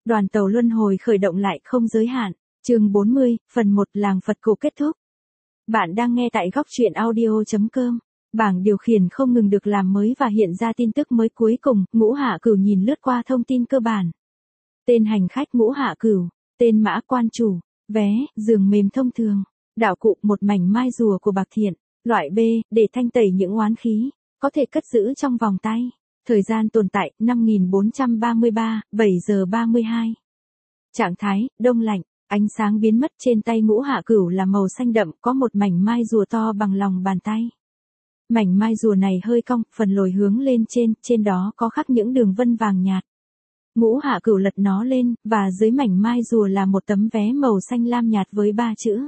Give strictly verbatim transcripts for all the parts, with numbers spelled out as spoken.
Đoàn tàu luân hồi khởi động lại không giới hạn. Chương bốn mươi, phần một làng Phật cổ kết thúc. Bạn đang nghe tại góc truyện audio chấm com. Bảng điều khiển không ngừng được làm mới và hiện ra tin tức mới cuối cùng, Ngũ Hạ Cửu nhìn lướt qua thông tin cơ bản. Tên hành khách Ngũ Hạ Cửu, tên mã quan chủ, vé, giường mềm thông thường, đạo cụ một mảnh mai rùa của bạc thiện, loại B, để thanh tẩy những oán khí, có thể cất giữ trong vòng tay. Thời gian tồn tại năm nghìn bốn trăm ba mươi ba, bảy giờ ba mươi hai. Trạng thái, đông lạnh, ánh sáng biến mất trên tay Ngũ Hạ Cửu là màu xanh đậm, có một mảnh mai rùa to bằng lòng bàn tay. Mảnh mai rùa này hơi cong, phần lồi hướng lên trên, trên đó có khắc những đường vân vàng nhạt. Ngũ Hạ Cửu lật nó lên, và dưới mảnh mai rùa là một tấm vé màu xanh lam nhạt với ba chữ.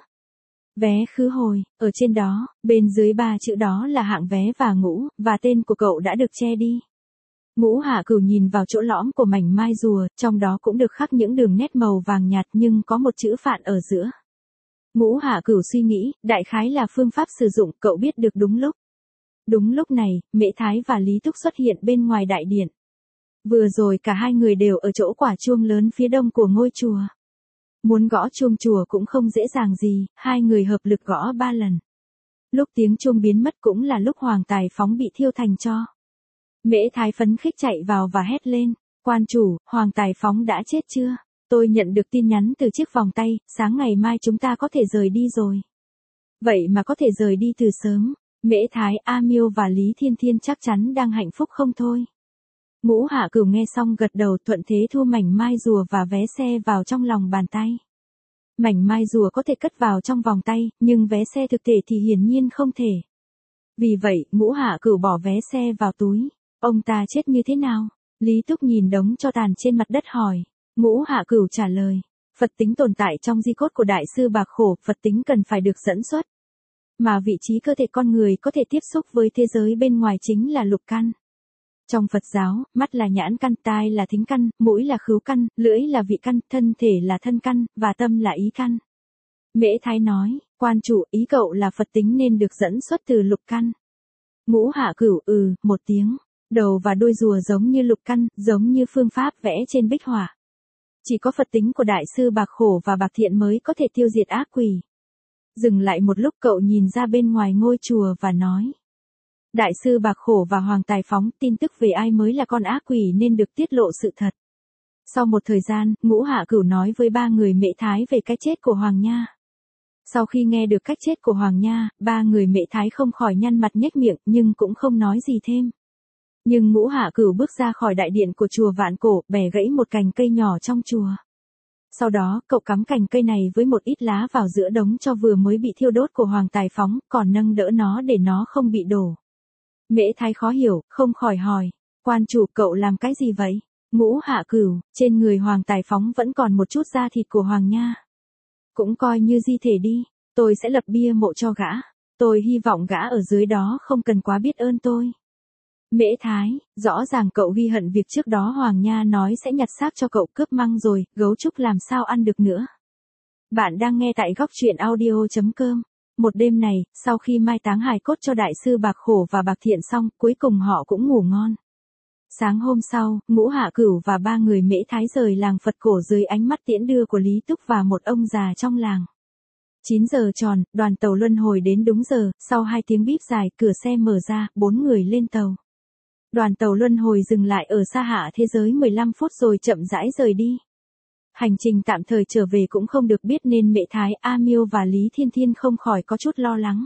Vé khứ hồi, ở trên đó, bên dưới ba chữ đó là hạng vé và ngũ, và tên của cậu đã được che đi. Ngũ Hạ Cửu nhìn vào chỗ lõm của mảnh mai rùa, trong đó cũng được khắc những đường nét màu vàng nhạt nhưng có một chữ phạn ở giữa. Ngũ Hạ Cửu suy nghĩ, đại khái là phương pháp sử dụng, cậu biết được đúng lúc. Đúng lúc này, Mễ Thái và Lý Túc xuất hiện bên ngoài đại điện. Vừa rồi cả hai người đều ở chỗ quả chuông lớn phía đông của ngôi chùa. Muốn gõ chuông chùa cũng không dễ dàng gì, hai người hợp lực gõ ba lần. Lúc tiếng chuông biến mất cũng là lúc Hoàng Tài Phóng bị thiêu thành tro. Mễ Thái phấn khích chạy vào và hét lên, quan chủ, Hoàng Tài Phóng đã chết chưa? Tôi nhận được tin nhắn từ chiếc vòng tay, sáng ngày mai chúng ta có thể rời đi rồi. Vậy mà có thể rời đi từ sớm, Mễ Thái, A Miêu và Lý Thiên Thiên chắc chắn đang hạnh phúc không thôi. Ngũ Hạ Cửu nghe xong gật đầu, thuận thế thu mảnh mai rùa và vé xe vào trong lòng bàn tay. Mảnh mai rùa có thể cất vào trong vòng tay, nhưng vé xe thực thể thì hiển nhiên không thể. Vì vậy, Ngũ Hạ Cửu bỏ vé xe vào túi. Ông ta chết như thế nào? Lý Túc nhìn đống tro tàn trên mặt đất hỏi. Ngũ Hạ Cửu trả lời. Phật tính tồn tại trong di cốt của Đại sư Bạc Khổ, Phật tính cần phải được dẫn xuất. Mà vị trí cơ thể con người có thể tiếp xúc với thế giới bên ngoài chính là lục căn. Trong Phật giáo, mắt là nhãn căn, tai là thính căn, mũi là khứu căn, lưỡi là vị căn, thân thể là thân căn, và tâm là ý căn. Mễ Thái nói, quan chủ, ý cậu là Phật tính nên được dẫn xuất từ lục căn. Ngũ Hạ Cửu ừ, một tiếng. Đầu và đuôi rùa giống như lục căn, giống như phương pháp vẽ trên bích họa. Chỉ có Phật tính của Đại sư Bạc Khổ và Bạc Thiện mới có thể tiêu diệt ác quỷ. Dừng lại một lúc, cậu nhìn ra bên ngoài ngôi chùa và nói. Đại sư Bạc Khổ và Hoàng Tài Phóng, tin tức về ai mới là con ác quỷ nên được tiết lộ sự thật. Sau một thời gian, Ngũ Hạ Cửu nói với ba người Mễ Thái về cái chết của Hoàng Nha. Sau khi nghe được cách chết của Hoàng Nha, ba người Mễ Thái không khỏi nhăn mặt nhếch miệng nhưng cũng không nói gì thêm. Nhưng Ngũ Hạ Cửu bước ra khỏi đại điện của chùa Vạn Cổ, bẻ gãy một cành cây nhỏ trong chùa. Sau đó, cậu cắm cành cây này với một ít lá vào giữa đống tro vừa mới bị thiêu đốt của Hoàng Tài Phóng, còn nâng đỡ nó để nó không bị đổ. Mễ Thái khó hiểu, không khỏi hỏi, quan chủ, cậu làm cái gì vậy? Ngũ Hạ Cửu, trên người Hoàng Tài Phóng vẫn còn một chút da thịt của Hoàng Nha. Cũng coi như di thể đi, tôi sẽ lập bia mộ cho gã. Tôi hy vọng gã ở dưới đó không cần quá biết ơn tôi. Mễ Thái, rõ ràng cậu ghi hận việc trước đó Hoàng Nha nói sẽ nhặt xác cho cậu cướp măng rồi, gấu trúc làm sao ăn được nữa. Bạn đang nghe tại góc truyện audio chấm com. Một đêm này, sau khi mai táng hài cốt cho Đại sư Bạc Khổ và Bạc Thiện xong, cuối cùng họ cũng ngủ ngon. Sáng hôm sau, Ngũ Hạ Cửu và ba người Mễ Thái rời làng Phật cổ dưới ánh mắt tiễn đưa của Lý Túc và một ông già trong làng. chín giờ tròn, đoàn tàu luân hồi đến đúng giờ, sau hai tiếng bíp dài, cửa xe mở ra, bốn người lên tàu. Đoàn tàu luân hồi dừng lại ở xa hạ thế giới mười lăm phút rồi chậm rãi rời đi. Hành trình tạm thời trở về cũng không được biết nên Mễ Thái, A Miêu và Lý Thiên Thiên không khỏi có chút lo lắng.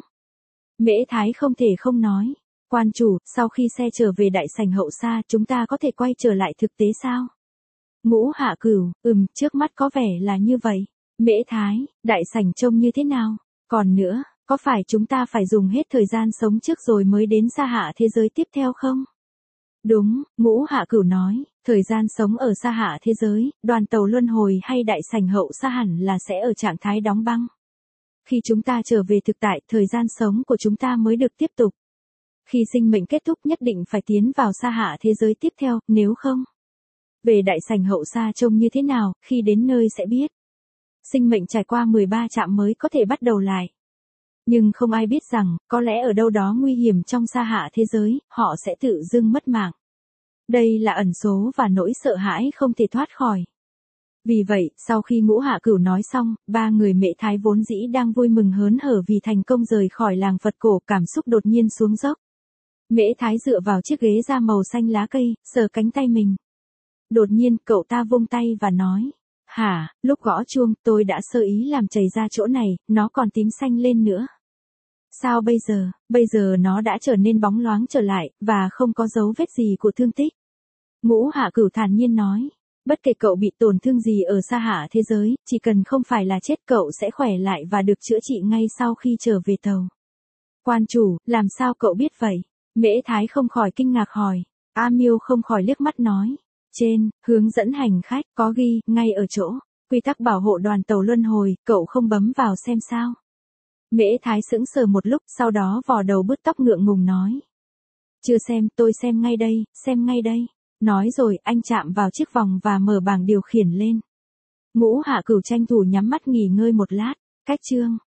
Mễ Thái không thể không nói, quan chủ, sau khi xe trở về đại sảnh hậu xa chúng ta có thể quay trở lại thực tế sao? Ngũ Hạ Cửu, ừm, trước mắt có vẻ là như vậy. Mễ Thái, đại sảnh trông như thế nào? Còn nữa, có phải chúng ta phải dùng hết thời gian sống trước rồi mới đến xa hạ thế giới tiếp theo không? Đúng, Ngũ Hạ Cửu nói, thời gian sống ở xa hạ thế giới, đoàn tàu luân hồi hay đại sảnh hậu xa hẳn là sẽ ở trạng thái đóng băng. Khi chúng ta trở về thực tại, thời gian sống của chúng ta mới được tiếp tục. Khi sinh mệnh kết thúc nhất định phải tiến vào xa hạ thế giới tiếp theo, nếu không. Về đại sảnh hậu xa trông như thế nào, khi đến nơi sẽ biết. Sinh mệnh trải qua mười ba trạm mới có thể bắt đầu lại. Nhưng không ai biết rằng, có lẽ ở đâu đó nguy hiểm trong xa hạ thế giới, họ sẽ tự dưng mất mạng. Đây là ẩn số và nỗi sợ hãi không thể thoát khỏi. Vì vậy, sau khi Ngũ Hạ Cửu nói xong, ba người Mễ Thái vốn dĩ đang vui mừng hớn hở vì thành công rời khỏi làng Phật cổ, cảm xúc đột nhiên xuống dốc. Mễ Thái dựa vào chiếc ghế da màu xanh lá cây, sờ cánh tay mình. Đột nhiên, cậu ta vung tay và nói, hả, lúc gõ chuông, tôi đã sơ ý làm chảy ra chỗ này, nó còn tím xanh lên nữa. Sao bây giờ, bây giờ nó đã trở nên bóng loáng trở lại, và không có dấu vết gì của thương tích. Ngũ Hạ Cửu thản nhiên nói, bất kể cậu bị tổn thương gì ở xa hạ thế giới, chỉ cần không phải là chết cậu sẽ khỏe lại và được chữa trị ngay sau khi trở về tàu. Quan chủ, làm sao cậu biết vậy? Mễ Thái không khỏi kinh ngạc hỏi. A Miêu không khỏi liếc mắt nói. Trên, hướng dẫn hành khách, có ghi, ngay ở chỗ, quy tắc bảo hộ đoàn tàu luân hồi, cậu không bấm vào xem sao. Mễ Thái sững sờ một lúc, sau đó vò đầu bứt tóc ngượng ngùng nói. Chưa xem, tôi xem ngay đây, xem ngay đây. Nói rồi, anh chạm vào chiếc vòng và mở bảng điều khiển lên. Ngũ Hạ Cửu tranh thủ nhắm mắt nghỉ ngơi một lát. Cách chương